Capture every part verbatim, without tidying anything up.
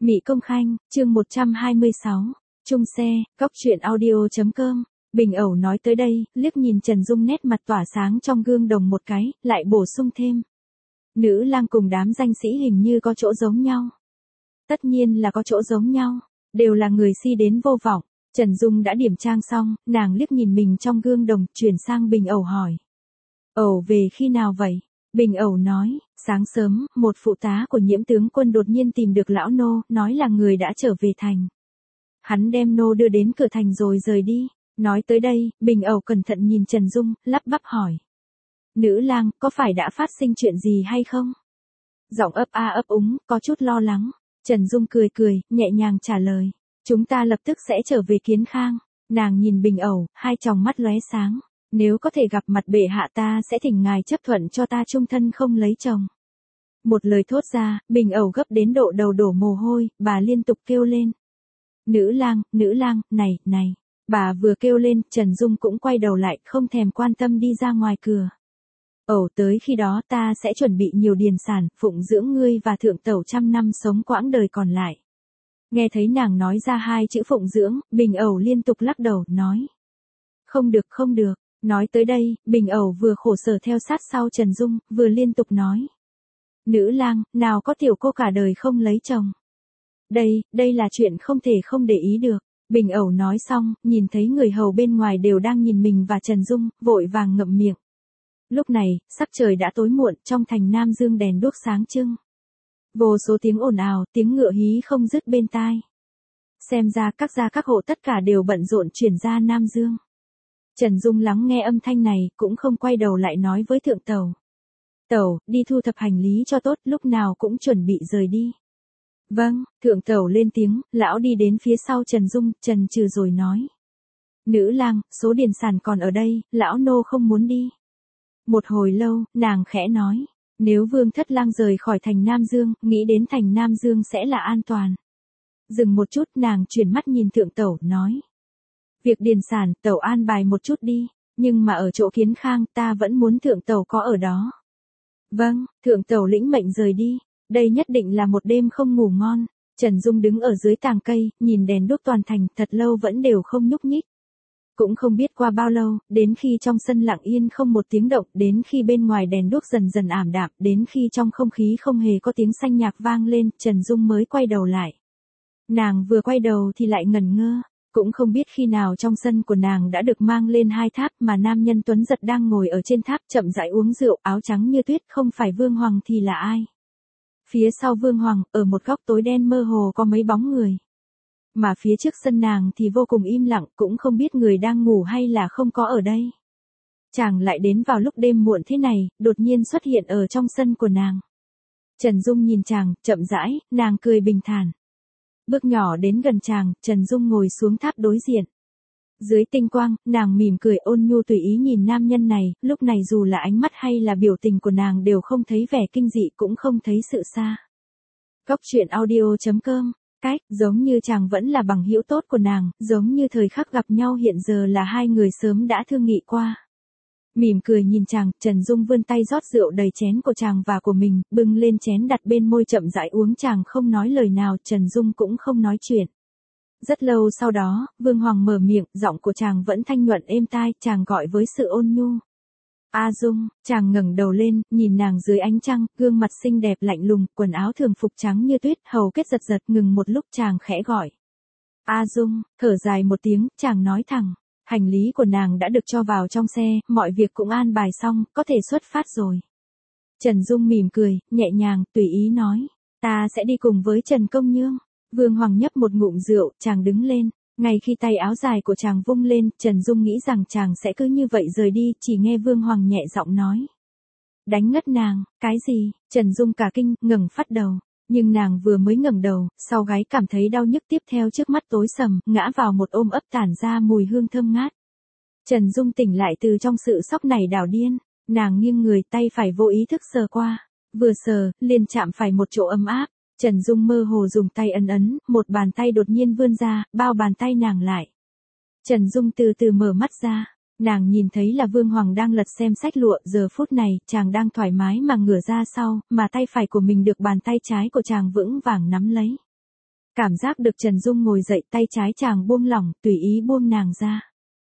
Mị Công Khanh, chương một trăm hai mươi sáu. Chung xe, góc truyện audio chấm com. Bình ẩu nói tới đây, liếc nhìn Trần Dung nét mặt tỏa sáng trong gương đồng một cái, lại bổ sung thêm. Nữ lang cùng đám danh sĩ hình như có chỗ giống nhau. Tất nhiên là có chỗ giống nhau, đều là người si đến vô vọng. Trần Dung đã điểm trang xong, nàng liếc nhìn mình trong gương đồng, chuyển sang Bình ẩu hỏi. Ẩu về khi nào vậy? Bình ẩu nói, sáng sớm, một phụ tá của Nhiễm tướng quân đột nhiên tìm được lão nô, nói là người đã trở về thành. Hắn đem nô đưa đến cửa thành rồi rời đi. Nói tới đây, Bình ẩu cẩn thận nhìn Trần Dung, lắp bắp hỏi. Nữ lang, có phải đã phát sinh chuyện gì hay không? Giọng ấp a ấp úng, có chút lo lắng. Trần Dung cười cười, nhẹ nhàng trả lời. Chúng ta lập tức sẽ trở về Kiến Khang. Nàng nhìn Bình ẩu, hai tròng mắt lóe sáng. Nếu có thể gặp mặt bệ hạ ta sẽ thỉnh ngài chấp thuận cho ta chung thân không lấy chồng. Một lời thốt ra, Bình ẩu gấp đến độ đầu đổ mồ hôi, bà liên tục kêu lên. Nữ lang, nữ lang, này, này. Bà vừa kêu lên, Trần Dung cũng quay đầu lại, không thèm quan tâm đi ra ngoài cửa. Ẩu tới khi đó ta sẽ chuẩn bị nhiều điền sản, phụng dưỡng ngươi và thượng tẩu trăm năm sống quãng đời còn lại. Nghe thấy nàng nói ra hai chữ phụng dưỡng, Bình ẩu liên tục lắc đầu, nói. Không được, không được. Nói tới đây, Bình ẩu vừa khổ sở theo sát sau Trần Dung, vừa liên tục nói. Nữ lang, nào có tiểu cô cả đời không lấy chồng. Đây, đây là chuyện không thể không để ý được. Bình ẩu nói xong, nhìn thấy người hầu bên ngoài đều đang nhìn mình và Trần Dung, vội vàng ngậm miệng. Lúc này, sắc trời đã tối muộn, trong thành Nam Dương đèn đuốc sáng trưng. Vô số tiếng ồn ào, tiếng ngựa hí không dứt bên tai. Xem ra các gia các hộ tất cả đều bận rộn chuyển ra Nam Dương. Trần Dung lắng nghe âm thanh này, cũng không quay đầu lại nói với thượng tẩu. Tẩu, đi thu thập hành lý cho tốt, lúc nào cũng chuẩn bị rời đi. Vâng, thượng tẩu lên tiếng, lão đi đến phía sau Trần Dung, trần trừ rồi nói. Nữ lang, số điền sản còn ở đây, lão nô không muốn đi. Một hồi lâu, nàng khẽ nói. Nếu Vương Thất Lang rời khỏi thành Nam Dương, nghĩ đến thành Nam Dương sẽ là an toàn. Dừng một chút, nàng chuyển mắt nhìn thượng tẩu, nói. Việc điền sản, tẩu an bài một chút đi, nhưng mà ở chỗ Kiến Khang, ta vẫn muốn thượng tẩu có ở đó. Vâng, thượng tẩu lĩnh mệnh rời đi, đây nhất định là một đêm không ngủ ngon. Trần Dung đứng ở dưới tàng cây, nhìn đèn đuốc toàn thành, thật lâu vẫn đều không nhúc nhích. Cũng không biết qua bao lâu, đến khi trong sân lặng yên không một tiếng động, đến khi bên ngoài đèn đuốc dần dần ảm đạm, đến khi trong không khí không hề có tiếng xanh nhạc vang lên, Trần Dung mới quay đầu lại. Nàng vừa quay đầu thì lại ngẩn ngơ. Cũng không biết khi nào trong sân của nàng đã được mang lên hai tháp mà nam nhân tuấn giật đang ngồi ở trên tháp chậm rãi uống rượu, áo trắng như tuyết, không phải Vương Hoàng thì là ai. Phía sau Vương Hoàng, ở một góc tối đen mơ hồ có mấy bóng người. Mà phía trước sân nàng thì vô cùng im lặng, cũng không biết người đang ngủ hay là không có ở đây. Chàng lại đến vào lúc đêm muộn thế này, đột nhiên xuất hiện ở trong sân của nàng. Trần Dung nhìn chàng, chậm rãi, nàng cười bình thản. Bước nhỏ đến gần chàng, Trần Dung ngồi xuống tháp đối diện. Dưới tinh quang, nàng mỉm cười ôn nhu tùy ý nhìn nam nhân này, lúc này dù là ánh mắt hay là biểu tình của nàng đều không thấy vẻ kinh dị cũng không thấy sự xa. Góc truyện audio chấm com, cách, giống như chàng vẫn là bằng hữu tốt của nàng, giống như thời khắc gặp nhau hiện giờ là hai người sớm đã thương nghị qua. Mỉm cười nhìn chàng, Trần Dung vươn tay rót rượu đầy chén của chàng và của mình, bưng lên chén đặt bên môi chậm rãi uống, chàng không nói lời nào, Trần Dung cũng không nói chuyện. Rất lâu sau đó, Vương Hoàng mở miệng, giọng của chàng vẫn thanh nhuận êm tai, chàng gọi với sự ôn nhu. A Dung, chàng ngẩng đầu lên, nhìn nàng dưới ánh trăng, gương mặt xinh đẹp lạnh lùng, quần áo thường phục trắng như tuyết, hầu kết giật giật, ngừng một lúc chàng khẽ gọi. A Dung, thở dài một tiếng, chàng nói thẳng. Hành lý của nàng đã được cho vào trong xe, mọi việc cũng an bài xong, có thể xuất phát rồi. Trần Dung mỉm cười, nhẹ nhàng, tùy ý nói. Ta sẽ đi cùng với Trần Công Nhương. Vương Hoàng nhấp một ngụm rượu, chàng đứng lên. Ngay khi tay áo dài của chàng vung lên, Trần Dung nghĩ rằng chàng sẽ cứ như vậy rời đi, chỉ nghe Vương Hoàng nhẹ giọng nói. Đánh ngất nàng, cái gì? Trần Dung cả kinh, ngẩng phát đầu. Nhưng nàng vừa mới ngẩng đầu, sau gáy cảm thấy đau nhức, tiếp theo trước mắt tối sầm, ngã vào một ôm ấp tản ra mùi hương thơm ngát. Trần Dung tỉnh lại từ trong sự sốc này đảo điên, nàng nghiêng người, tay phải vô ý thức sờ qua, vừa sờ, liền chạm phải một chỗ ấm áp. Trần Dung mơ hồ dùng tay ấn ấn, một bàn tay đột nhiên vươn ra, bao bàn tay nàng lại. Trần Dung từ từ mở mắt ra. Nàng nhìn thấy là Vương Hoàng đang lật xem sách lụa, giờ phút này, chàng đang thoải mái mà ngửa ra sau, mà tay phải của mình được bàn tay trái của chàng vững vàng nắm lấy. Cảm giác được Trần Dung ngồi dậy, tay trái chàng buông lỏng, tùy ý buông nàng ra.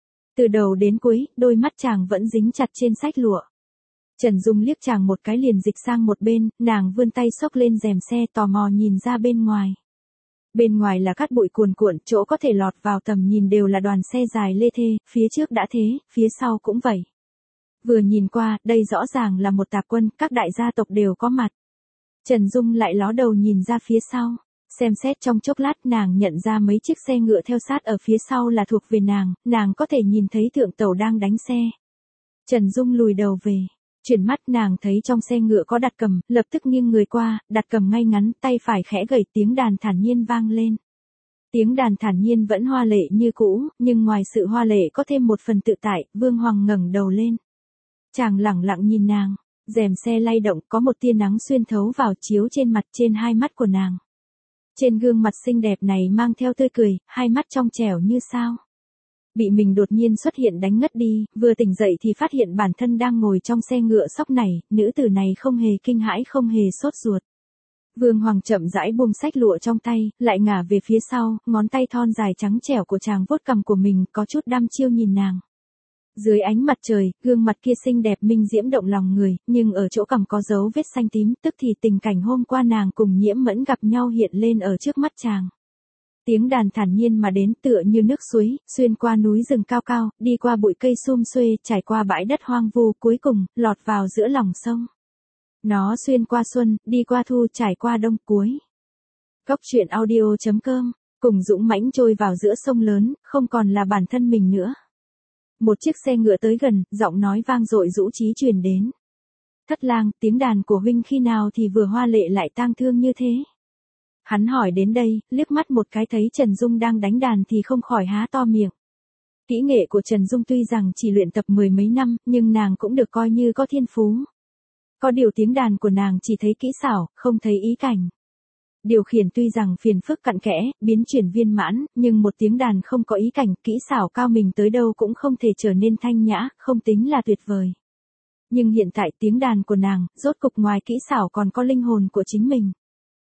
Từ đầu đến cuối, đôi mắt chàng vẫn dính chặt trên xách lụa. Trần Dung liếc chàng một cái liền dịch sang một bên, nàng vươn tay xốc lên rèm xe tò mò nhìn ra bên ngoài. Bên ngoài là cát bụi cuồn cuộn, chỗ có thể lọt vào tầm nhìn đều là đoàn xe dài lê thê, phía trước đã thế, phía sau cũng vậy. Vừa nhìn qua, đây rõ ràng là một tạp quân, các đại gia tộc đều có mặt. Trần Dung lại ló đầu nhìn ra phía sau. Xem xét trong chốc lát nàng nhận ra mấy chiếc xe ngựa theo sát ở phía sau là thuộc về nàng, nàng có thể nhìn thấy thượng tàu đang đánh xe. Trần Dung lùi đầu về, chuyển mắt nàng thấy trong xe ngựa có đặt cầm, lập tức nghiêng người qua, đặt cầm ngay ngắn, tay phải khẽ gảy, tiếng đàn thản nhiên vang lên. Tiếng đàn thản nhiên vẫn hoa lệ như cũ, nhưng ngoài sự hoa lệ có thêm một phần tự tại, Vương Hoàng ngẩng đầu lên. Chàng lẳng lặng nhìn nàng, rèm xe lay động, có một tia nắng xuyên thấu vào chiếu trên mặt, trên hai mắt của nàng. Trên gương mặt xinh đẹp này mang theo tươi cười, hai mắt trong trẻo như sao. Bị mình đột nhiên xuất hiện đánh ngất đi, vừa tỉnh dậy thì phát hiện bản thân đang ngồi trong xe ngựa sóc này, nữ tử này không hề kinh hãi, không hề sốt ruột. Vương Hoàng chậm rãi buông xách lụa trong tay, lại ngả về phía sau, ngón tay thon dài trắng trẻo của chàng vuốt cằm của mình, có chút đăm chiêu nhìn nàng. Dưới ánh mặt trời, gương mặt kia xinh đẹp minh diễm động lòng người, nhưng ở chỗ cằm có dấu vết xanh tím, tức thì tình cảnh hôm qua nàng cùng Nhiễm Mẫn gặp nhau hiện lên ở trước mắt chàng. Tiếng đàn thản nhiên mà đến tựa như nước suối, xuyên qua núi rừng cao cao, đi qua bụi cây sum xuê, trải qua bãi đất hoang vu, cuối cùng, lọt vào giữa lòng sông. Nó xuyên qua xuân, đi qua thu, trải qua đông cuối. Cốc truyện audio chấm com, cùng dũng mãnh trôi vào giữa sông lớn, không còn là bản thân mình nữa. Một chiếc xe ngựa tới gần, giọng nói vang dội rũ trí truyền đến. Thất lang, tiếng đàn của huynh khi nào thì vừa hoa lệ lại tang thương như thế? Hắn hỏi đến đây, liếc mắt một cái thấy Trần Dung đang đánh đàn thì không khỏi há to miệng. Kỹ nghệ của Trần Dung tuy rằng chỉ luyện tập mười mấy năm, nhưng nàng cũng được coi như có thiên phú. Có điều tiếng đàn của nàng chỉ thấy kỹ xảo, không thấy ý cảnh. Điều khiển tuy rằng phiền phức cặn kẽ, biến chuyển viên mãn, nhưng một tiếng đàn không có ý cảnh, kỹ xảo cao mình tới đâu cũng không thể trở nên thanh nhã, không tính là tuyệt vời. Nhưng hiện tại tiếng đàn của nàng, rốt cục ngoài kỹ xảo còn có linh hồn của chính mình.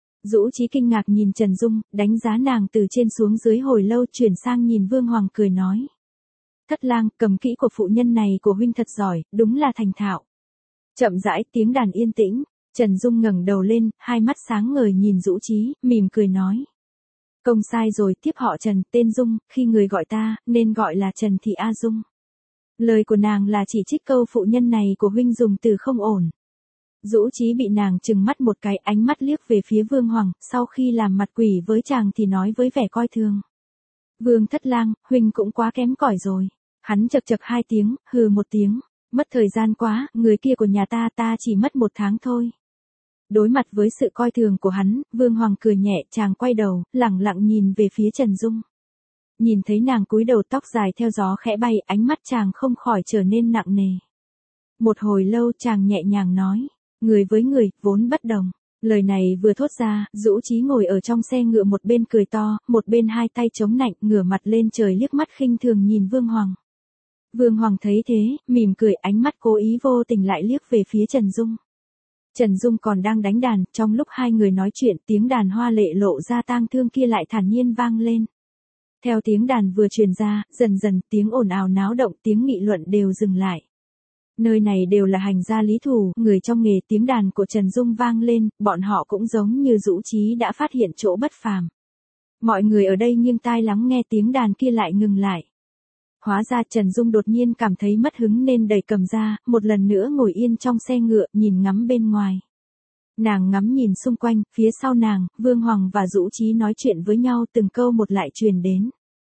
Dũ Chí kinh ngạc nhìn Trần Dung, đánh giá nàng từ trên xuống dưới hồi lâu, chuyển sang nhìn Vương Hoàng cười nói. Thất lang, cầm kỹ của phụ nhân này của huynh thật giỏi, đúng là thành thạo. Chậm rãi tiếng đàn yên tĩnh. Trần Dung ngẩng đầu lên, hai mắt sáng ngời nhìn Dũ Chí, mỉm cười nói. Công sai rồi, tiếp họ Trần, tên Dung, khi người gọi ta, nên gọi là Trần Thị A Dung. Lời của nàng là chỉ trích câu phụ nhân này của huynh dùng từ không ổn. Dũ Chí bị nàng trừng mắt một cái, ánh mắt liếc về phía Vương Hoàng, sau khi làm mặt quỷ với chàng thì nói với vẻ coi thường. Vương thất lang, huynh cũng quá kém cỏi rồi. Hắn chậc chậc hai tiếng, hừ một tiếng. Mất thời gian quá, người kia của nhà ta ta chỉ mất một tháng thôi. Đối mặt với sự coi thường của hắn, Vương Hoàng cười nhẹ, chàng quay đầu, lẳng lặng nhìn về phía Trần Dung. Nhìn thấy nàng cúi đầu, tóc dài theo gió khẽ bay, ánh mắt chàng không khỏi trở nên nặng nề. Một hồi lâu chàng nhẹ nhàng nói, người với người, vốn bất đồng. Lời này vừa thốt ra, Dũ Chí ngồi ở trong xe ngựa một bên cười to, một bên hai tay chống nạnh, ngửa mặt lên trời liếc mắt khinh thường nhìn Vương Hoàng. Vương Hoàng thấy thế, mỉm cười, ánh mắt cố ý vô tình lại liếc về phía Trần Dung. Trần Dung còn đang đánh đàn, trong lúc hai người nói chuyện, tiếng đàn hoa lệ lộ ra tang thương kia lại thản nhiên vang lên. Theo tiếng đàn vừa truyền ra, dần dần tiếng ồn ào náo động, tiếng nghị luận đều dừng lại. Nơi này đều là hành gia lý thủ, người trong nghề. Tiếng đàn của Trần Dung vang lên, bọn họ cũng giống như Dũ Chí đã phát hiện chỗ bất phàm. Mọi người ở đây nghiêng tai lắng nghe, tiếng đàn kia lại ngừng lại. Hóa ra Trần Dung đột nhiên cảm thấy mất hứng nên đẩy cầm ra, một lần nữa ngồi yên trong xe ngựa, nhìn ngắm bên ngoài. Nàng ngắm nhìn xung quanh, phía sau nàng, Vương Hoàng và Dũ Chí nói chuyện với nhau, từng câu một lại truyền đến.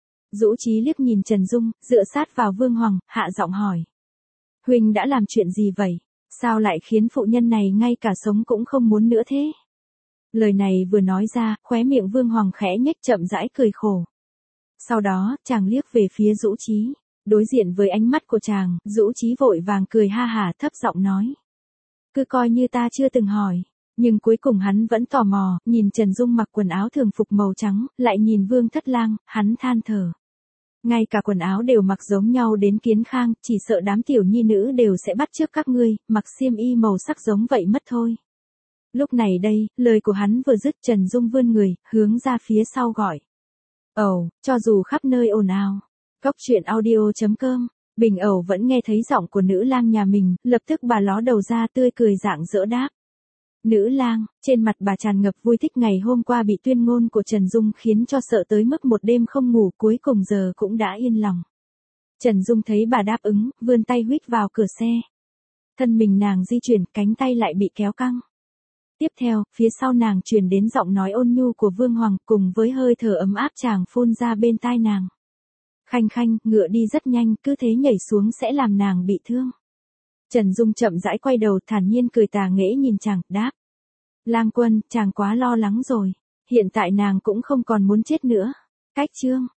Dũ Chí liếc nhìn Trần Dung, dựa sát vào Vương Hoàng, hạ giọng hỏi. Huynh đã làm chuyện gì vậy? Sao lại khiến phụ nhân này ngay cả sống cũng không muốn nữa thế? Lời này vừa nói ra, khóe miệng Vương Hoàng khẽ nhếch, chậm rãi cười khổ. Sau đó, chàng liếc về phía Dũ Chí. Đối diện với ánh mắt của chàng, Dũ Chí vội vàng cười ha hả, thấp giọng nói. Cứ coi như ta chưa từng hỏi. Nhưng cuối cùng hắn vẫn tò mò, nhìn Trần Dung mặc quần áo thường phục màu trắng, lại nhìn Vương Thất Lang, hắn than thở. Ngay cả quần áo đều mặc giống nhau đến kiến khang, chỉ sợ đám tiểu nhi nữ đều sẽ bắt chước các ngươi, mặc xiêm y màu sắc giống vậy mất thôi. Lúc này đây, lời của hắn vừa dứt Trần Dung vươn người, hướng ra phía sau gọi. Ẩu, cho dù khắp nơi ồn ào. Cốc truyện audio chấm com, Bình Ẩu vẫn nghe thấy giọng của nữ lang nhà mình, lập tức bà ló đầu ra tươi cười rạng rỡ đáp. Nữ lang, trên mặt bà tràn ngập vui thích ngày hôm qua bị tuyên ngôn của Trần Dung khiến cho sợ tới mức một đêm không ngủ, cuối cùng giờ cũng đã yên lòng. Trần Dung thấy bà đáp ứng, vươn tay huýt vào cửa xe. Thân mình nàng di chuyển, cánh tay lại bị kéo căng. Tiếp theo, phía sau nàng truyền đến giọng nói ôn nhu của Vương Hoàng cùng với hơi thở ấm áp chàng phun ra bên tai nàng. Khanh khanh, ngựa đi rất nhanh, cứ thế nhảy xuống sẽ làm nàng bị thương. Trần Dung chậm rãi quay đầu thản nhiên cười tà nghễ nhìn chàng, đáp. Lang quân, chàng quá lo lắng rồi. Hiện tại nàng cũng không còn muốn chết nữa. Cách chương.